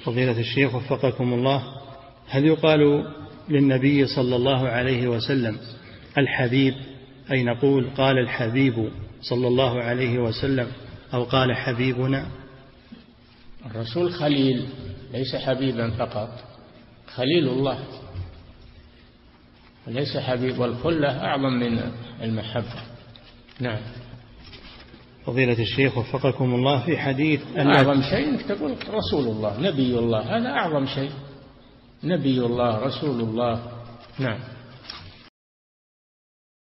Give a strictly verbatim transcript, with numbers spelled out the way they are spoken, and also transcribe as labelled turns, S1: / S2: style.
S1: فضيلة الشيخ وفقكم الله، هل يقال للنبي صلى الله عليه وسلم الحبيب، أي نقول قال الحبيب صلى الله عليه وسلم أو قال حبيبنا؟
S2: الرسول خليل ليس حبيبا فقط، خليل الله وليس حبيب، والخلة أعظم من المحبة. نعم.
S1: فضيلة الشيخ وفقكم الله، في حديث
S2: أعظم شيء أنك تقول رسول الله نبي الله، هذا أعظم شيء، نبي الله رسول الله. نعم.